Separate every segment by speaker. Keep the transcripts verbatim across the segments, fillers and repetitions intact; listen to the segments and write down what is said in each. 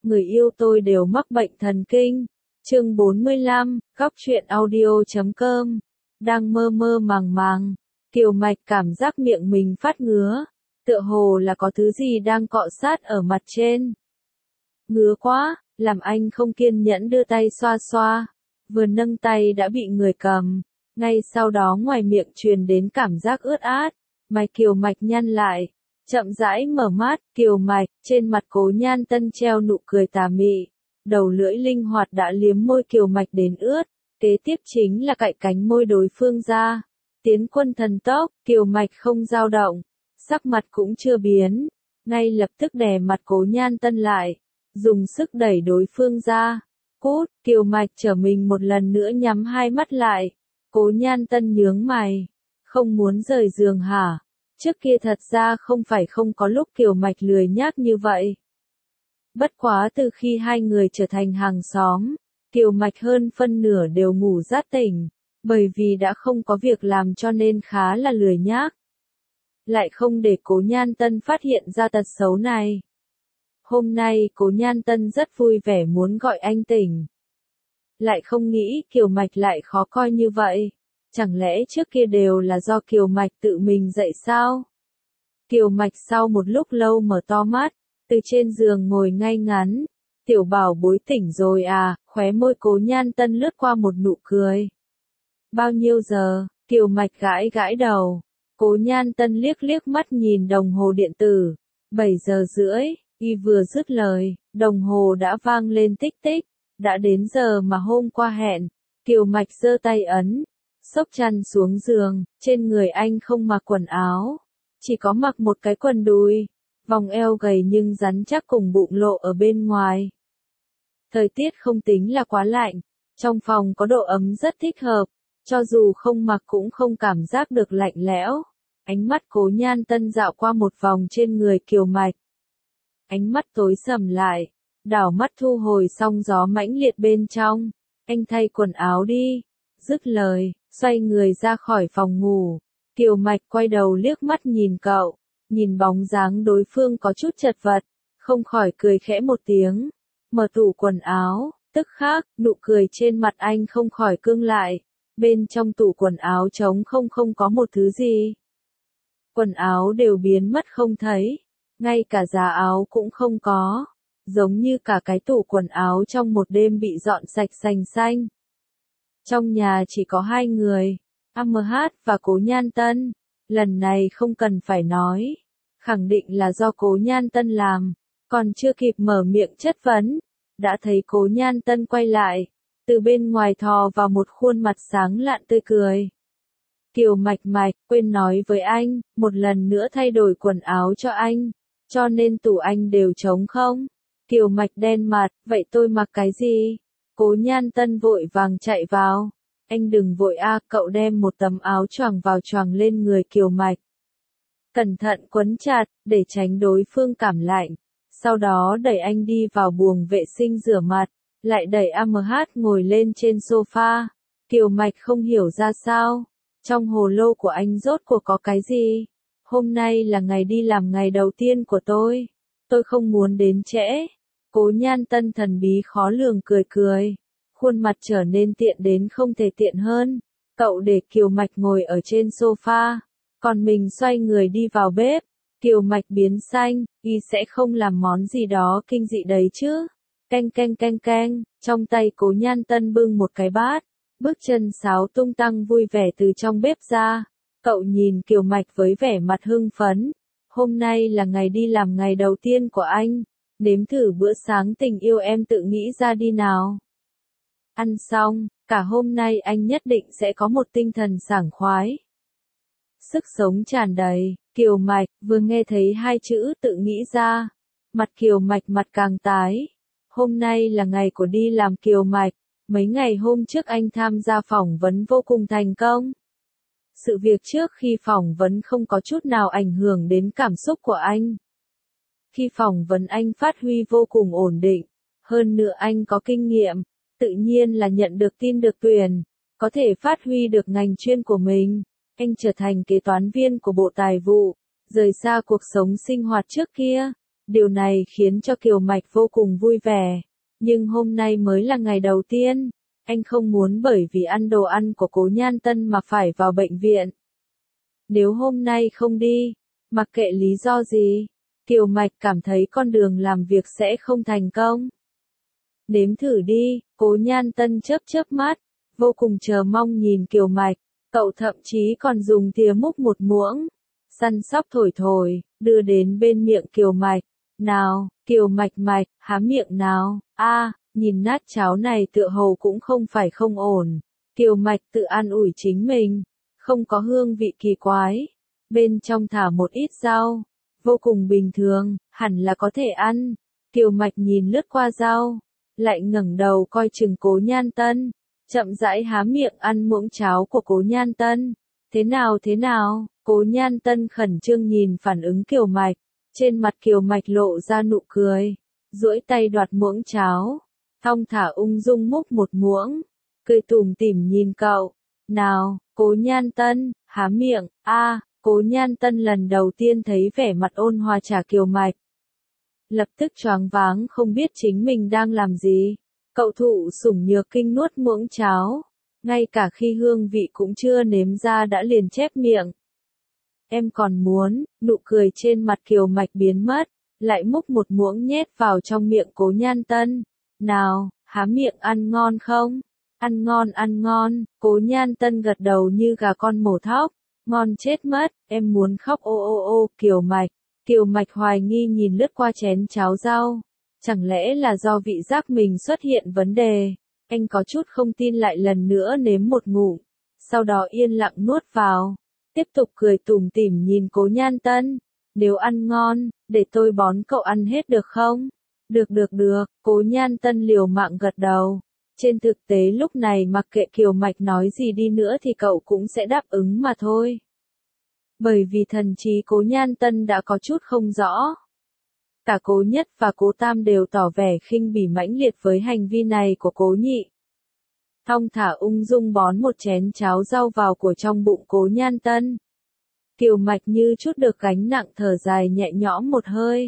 Speaker 1: người yêu tôi đều mắc bệnh thần kinh. Chương bốn mươi lăm, góc truyện audio chấm com. Đang mơ mơ màng màng, Kiều Mạch cảm giác miệng mình phát ngứa, tựa hồ là có thứ gì đang cọ sát ở mặt trên. Ngứa quá, làm anh không kiên nhẫn đưa tay xoa xoa, vừa nâng tay đã bị người cầm, ngay sau đó ngoài miệng truyền đến cảm giác ướt át, mày Kiều Mạch nhăn lại, chậm rãi mở mắt, Kiều Mạch, trên mặt Cố Nhan Tân treo nụ cười tà mị, đầu lưỡi linh hoạt đã liếm môi Kiều Mạch đến ướt, kế tiếp chính là cạy cánh môi đối phương ra. Tiến quân thần tốc, Kiều Mạch không dao động, sắc mặt cũng chưa biến, ngay lập tức đè mặt Cố Nhan Tân lại, dùng sức đẩy đối phương ra. Cút, Kiều Mạch trở mình một lần nữa nhắm hai mắt lại. Cố Nhan Tân nhướng mày, không muốn rời giường hả? Trước kia thật ra không phải không có lúc Kiều Mạch lười nhác như vậy. Bất quá từ khi hai người trở thành hàng xóm, Kiều Mạch hơn phân nửa đều ngủ rát tỉnh, bởi vì đã không có việc làm cho nên khá là lười nhác. Lại không để Cố Nhan Tân phát hiện ra tật xấu này. Hôm nay Cố Nhan Tân rất vui vẻ muốn gọi anh tỉnh. Lại không nghĩ Kiều Mạch lại khó coi như vậy. Chẳng lẽ trước kia đều là do Kiều Mạch tự mình dậy sao? Kiều Mạch sau một lúc lâu mở to mắt, từ trên giường ngồi ngay ngắn. Tiểu bảo bối tỉnh rồi à, khóe môi Cố Nhan Tân lướt qua một nụ cười. Bao nhiêu giờ? Kiều Mạch gãi gãi đầu. Cố Nhan Tân liếc liếc mắt nhìn đồng hồ điện tử. bảy giờ rưỡi, y vừa dứt lời, đồng hồ đã vang lên tích tích. Đã đến giờ mà hôm qua hẹn. Kiều Mạch giơ tay ấn, xốc chăn xuống giường, trên người anh không mặc quần áo, chỉ có mặc một cái quần đùi, vòng eo gầy nhưng rắn chắc cùng bụng lộ ở bên ngoài. Thời tiết không tính là quá lạnh, trong phòng có độ ấm rất thích hợp, cho dù không mặc cũng không cảm giác được lạnh lẽo. Ánh mắt Cố Nhan Tân dạo qua một vòng trên người Kiều Mạch. Ánh mắt tối sầm lại, đảo mắt thu hồi sóng gió mãnh liệt bên trong. Anh thay quần áo đi. Dứt lời, xoay người ra khỏi phòng ngủ. Kiều Mạch quay đầu liếc mắt nhìn cậu, nhìn bóng dáng đối phương có chút chật vật, không khỏi cười khẽ một tiếng. Mở tủ quần áo, tức khắc, nụ cười trên mặt anh không khỏi cương lại. Bên trong tủ quần áo trống không không có một thứ gì. Quần áo đều biến mất không thấy, ngay cả giá áo cũng không có, giống như cả cái tủ quần áo trong một đêm bị dọn sạch sành xanh. Trong nhà chỉ có hai người, a em hát và Cố Nhan Tân, lần này không cần phải nói, khẳng định là do Cố Nhan Tân làm, còn chưa kịp mở miệng chất vấn, đã thấy Cố Nhan Tân quay lại, từ bên ngoài thò vào một khuôn mặt sáng lạn tươi cười. Kiều Mạch Mạch, quên nói với anh, một lần nữa thay đổi quần áo cho anh, cho nên tủ anh đều trống không? Kiều Mạch đen mặt, vậy tôi mặc cái gì? Cố Nhan Tân vội vàng chạy vào. Anh đừng vội a, cậu đem một tấm áo choàng vào choàng lên người Kiều Mạch. Cẩn thận quấn chặt, để tránh đối phương cảm lạnh. Sau đó đẩy anh đi vào buồng vệ sinh rửa mặt, lại đẩy a em hát ngồi lên trên sofa. Kiều Mạch không hiểu ra sao. Trong hồ lô của anh rốt cuộc có cái gì? Hôm nay là ngày đi làm ngày đầu tiên của tôi. Tôi không muốn đến trễ. Cố Nhan Tân thần bí khó lường cười cười. Khuôn mặt trở nên tiện đến không thể tiện hơn. Cậu để Kiều Mạch ngồi ở trên sofa. Còn mình xoay người đi vào bếp. Kiều Mạch biến xanh. Y sẽ không làm món gì đó kinh dị đấy chứ. Canh canh canh canh. Trong tay Cố Nhan Tân bưng một cái bát. Bước chân sáo tung tăng vui vẻ từ trong bếp ra. Cậu nhìn Kiều Mạch với vẻ mặt hưng phấn. Hôm nay là ngày đi làm ngày đầu tiên của anh. Nếm thử bữa sáng tình yêu em tự nghĩ ra đi nào. Ăn xong, cả hôm nay anh nhất định sẽ có một tinh thần sảng khoái. Sức sống tràn đầy, Kiều Mạch, vừa nghe thấy hai chữ tự nghĩ ra. Mặt Kiều Mạch mặt càng tái. Hôm nay là ngày của đi làm Kiều Mạch. Mấy ngày hôm trước anh tham gia phỏng vấn vô cùng thành công. Sự việc trước khi phỏng vấn không có chút nào ảnh hưởng đến cảm xúc của anh. Khi phỏng vấn anh phát huy vô cùng ổn định. Hơn nữa anh có kinh nghiệm. Tự nhiên là nhận được tin được tuyển. Có thể phát huy được ngành chuyên của mình. Anh trở thành kế toán viên của Bộ Tài vụ. Rời xa cuộc sống sinh hoạt trước kia. Điều này khiến cho Kiều Mạch vô cùng vui vẻ. Nhưng hôm nay mới là ngày đầu tiên, anh không muốn bởi vì ăn đồ ăn của Cố Nhan Tân mà phải vào bệnh viện. Nếu hôm nay không đi, mặc kệ lý do gì, Kiều Mạch cảm thấy con đường làm việc sẽ không thành công. Nếm thử đi, Cố Nhan Tân chớp chớp mắt, vô cùng chờ mong nhìn Kiều Mạch, cậu thậm chí còn dùng thìa múc một muỗng, săn sóc thổi thổi, đưa đến bên miệng Kiều Mạch. Nào, Kiều Mạch Mạch, há miệng nào, a, nhìn nát cháo này tựa hồ cũng không phải không ổn. Kiều Mạch tự an ủi chính mình, không có hương vị kỳ quái, bên trong thả một ít rau, vô cùng bình thường, hẳn là có thể ăn. Kiều Mạch nhìn lướt qua rau, lại ngẩng đầu coi chừng Cố Nhan Tân, chậm rãi há miệng ăn muỗng cháo của Cố Nhan Tân. Thế nào thế nào, Cố Nhan Tân khẩn trương nhìn phản ứng Kiều Mạch, trên mặt Kiều Mạch lộ ra nụ cười, duỗi tay đoạt muỗng cháo, thong thả ung dung múc một muỗng, cười tủm tỉm nhìn cậu. Nào, Cố Nhan Tân, há miệng, a, Cố Nhan Tân lần đầu tiên thấy vẻ mặt ôn hòa trả Kiều Mạch. Lập tức choáng váng không biết chính mình đang làm gì. Cậu thụ sủng nhược kinh nuốt muỗng cháo, ngay cả khi hương vị cũng chưa nếm ra đã liền chép miệng. Em còn muốn, nụ cười trên mặt Kiều Mạch biến mất, lại múc một muỗng nhét vào trong miệng Cố Nhan Tân. Nào, há miệng ăn ngon không? Ăn ngon ăn ngon, Cố Nhan Tân gật đầu như gà con mổ thóc. Ngon chết mất, em muốn khóc ô ô ô, Kiều Mạch. Kiều Mạch hoài nghi nhìn lướt qua chén cháo rau. Chẳng lẽ là do vị giác mình xuất hiện vấn đề? Anh có chút không tin lại lần nữa nếm một ngụm, sau đó yên lặng nuốt vào. Tiếp tục cười tủm tỉm nhìn Cố Nhan Tân. Nếu ăn ngon, để tôi bón cậu ăn hết được không? Được được được, Cố Nhan Tân liều mạng gật đầu. Trên thực tế lúc này mặc kệ Kiều Mạch nói gì đi nữa thì cậu cũng sẽ đáp ứng mà thôi. Bởi vì thần trí Cố Nhan Tân đã có chút không rõ. Cả Cố Nhất và Cố Tam đều tỏ vẻ khinh bỉ mãnh liệt với hành vi này của Cố Nhị. Thong thả ung dung bón một chén cháo rau vào của trong bụng Cố Nhan Tân. Kiều Mạch như chút được gánh nặng thở dài nhẹ nhõm một hơi.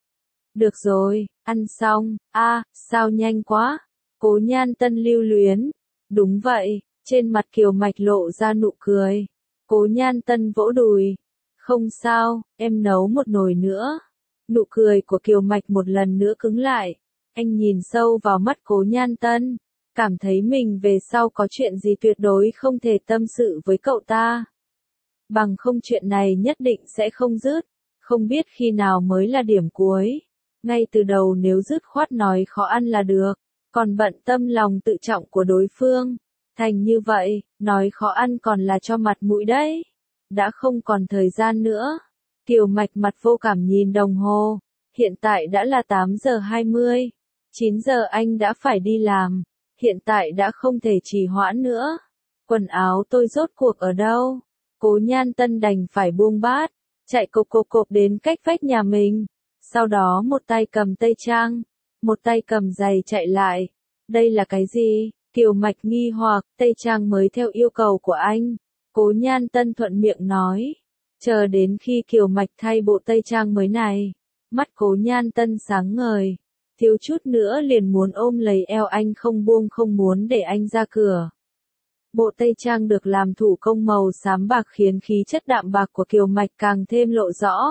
Speaker 1: Được rồi, ăn xong, a, à, sao nhanh quá. Cố Nhan Tân lưu luyến. Đúng vậy, trên mặt Kiều Mạch lộ ra nụ cười. Cố Nhan Tân vỗ đùi. Không sao, em nấu một nồi nữa. Nụ cười của Kiều Mạch một lần nữa cứng lại. Anh nhìn sâu vào mắt Cố Nhan Tân, cảm thấy mình về sau có chuyện gì tuyệt đối không thể tâm sự với cậu ta. Bằng không chuyện này nhất định sẽ không dứt, không biết khi nào mới là điểm cuối. Ngay từ đầu nếu dứt khoát nói khó ăn là được, còn bận tâm lòng tự trọng của đối phương. Thành như vậy, nói khó ăn còn là cho mặt mũi đấy. Đã không còn thời gian nữa. Kiều Mạch mặt vô cảm nhìn đồng hồ. Hiện tại đã là tám giờ hai mươi. chín giờ anh đã phải đi làm. Hiện tại đã không thể trì hoãn nữa. Quần áo tôi rốt cuộc ở đâu? Cố Nhan Tân đành phải buông bát, chạy cộp cộp cộp đến cách vách nhà mình. Sau đó một tay cầm tây trang, một tay cầm giày chạy lại. Đây là cái gì? Kiều Mạch nghi hoặc, tây trang mới theo yêu cầu của anh. Cố Nhan Tân thuận miệng nói. Chờ đến khi Kiều Mạch thay bộ tây trang mới này, mắt Cố Nhan Tân sáng ngời, thiếu chút nữa liền muốn ôm lấy eo anh không buông không muốn để anh ra cửa. Bộ tây trang được làm thủ công màu xám bạc khiến khí chất đạm bạc của Kiều Mạch càng thêm lộ rõ.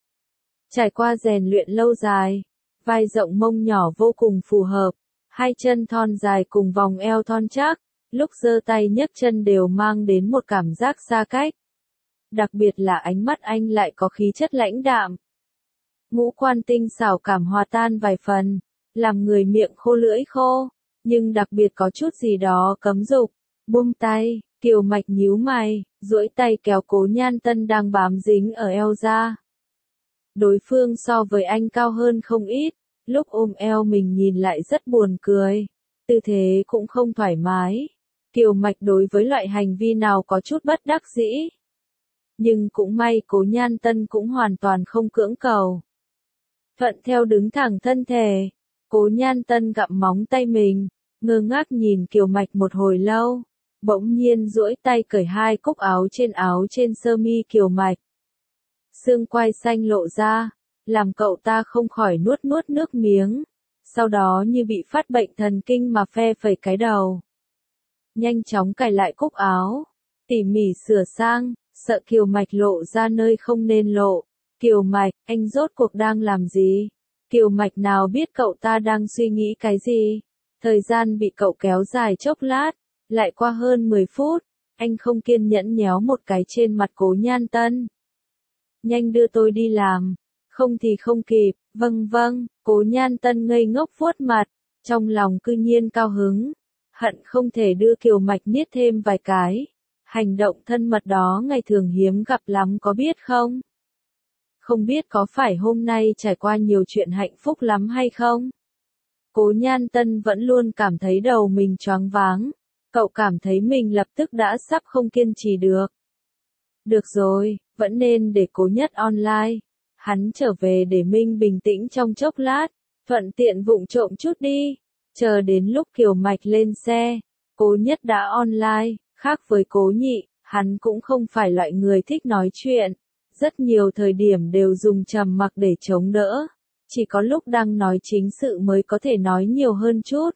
Speaker 1: Trải qua rèn luyện lâu dài, vai rộng mông nhỏ vô cùng phù hợp, hai chân thon dài cùng vòng eo thon chắc, lúc giơ tay nhấc chân đều mang đến một cảm giác xa cách. Đặc biệt là ánh mắt anh lại có khí chất lãnh đạm. Ngũ quan tinh xảo cảm hòa tan vài phần, làm người miệng khô lưỡi khô, nhưng đặc biệt có chút gì đó cấm dục. Buông tay, Kiều Mạch nhíu mày, duỗi tay kéo Cố Nhan Tân đang bám dính ở eo ra. Đối phương so với anh cao hơn không ít, lúc ôm eo mình nhìn lại rất buồn cười, tư thế cũng không thoải mái. Kiều Mạch đối với loại hành vi nào có chút bất đắc dĩ. Nhưng cũng may Cố Nhan Tân cũng hoàn toàn không cưỡng cầu. Thuận theo đứng thẳng thân thể, Cố Nhan Tân gặm móng tay mình, ngơ ngác nhìn Kiều Mạch một hồi lâu, bỗng nhiên duỗi tay cởi hai cúc áo trên áo trên sơ mi Kiều Mạch. Xương quai xanh lộ ra, làm cậu ta không khỏi nuốt nuốt nước miếng, sau đó như bị phát bệnh thần kinh mà phe phẩy cái đầu. Nhanh chóng cài lại cúc áo, tỉ mỉ sửa sang, sợ Kiều Mạch lộ ra nơi không nên lộ. Kiều Mạch, anh rốt cuộc đang làm gì? Kiều Mạch nào biết cậu ta đang suy nghĩ cái gì? Thời gian bị cậu kéo dài chốc lát, lại qua hơn mười phút, anh không kiên nhẫn nhéo một cái trên mặt Cố Nhan Tân. Nhanh đưa tôi đi làm, không thì không kịp. Vâng vâng, Cố Nhan Tân ngây ngốc vuốt mặt, trong lòng cư nhiên cao hứng, hận không thể đưa Kiều Mạch niết thêm vài cái. Hành động thân mật đó ngày thường hiếm gặp lắm có biết không? Không biết có phải hôm nay trải qua nhiều chuyện hạnh phúc lắm hay không? Cố Nhan Tân vẫn luôn cảm thấy đầu mình choáng váng, cậu cảm thấy mình lập tức đã sắp không kiên trì được. Được rồi, vẫn nên để Cố Nhất online. Hắn trở về để Minh bình tĩnh trong chốc lát, thuận tiện vụng trộm chút đi. Chờ đến lúc Kiều Mạch lên xe, Cố Nhất đã online, khác với Cố Nhị, hắn cũng không phải loại người thích nói chuyện. Rất nhiều thời điểm đều dùng trầm mặc để chống đỡ, chỉ có lúc đang nói chính sự mới có thể nói nhiều hơn chút.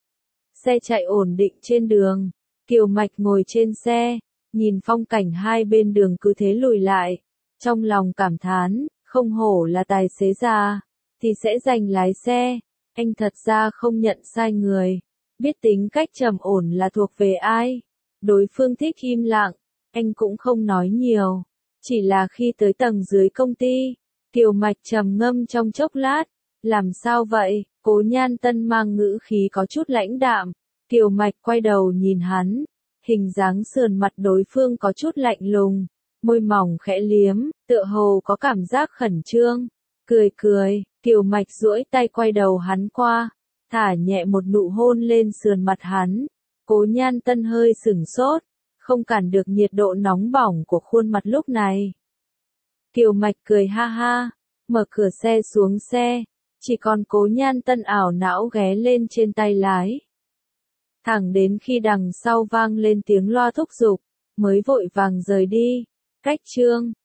Speaker 1: Xe chạy ổn định trên đường, Kiều Mạch ngồi trên xe, nhìn phong cảnh hai bên đường cứ thế lùi lại, trong lòng cảm thán, không hổ là tài xế già, thì sẽ giành lái xe, anh thật ra không nhận sai người, biết tính cách trầm ổn là thuộc về ai. Đối phương thích im lặng, anh cũng không nói nhiều. Chỉ là khi tới tầng dưới công ty, Kiều Mạch trầm ngâm trong chốc lát, làm sao vậy? Cố Nhan Tân mang ngữ khí có chút lãnh đạm, Kiều Mạch quay đầu nhìn hắn, hình dáng sườn mặt đối phương có chút lạnh lùng, môi mỏng khẽ liếm, tựa hồ có cảm giác khẩn trương, cười cười, Kiều Mạch duỗi tay quay đầu hắn qua, thả nhẹ một nụ hôn lên sườn mặt hắn, Cố Nhan Tân hơi sửng sốt, không cản được nhiệt độ nóng bỏng của khuôn mặt lúc này. Kiều Mạch cười ha ha, mở cửa xe xuống xe, chỉ còn Cố Nhan Tân ảo não ghé lên trên tay lái. Thẳng đến khi đằng sau vang lên tiếng loa thúc giục, mới vội vàng rời đi. Cách chương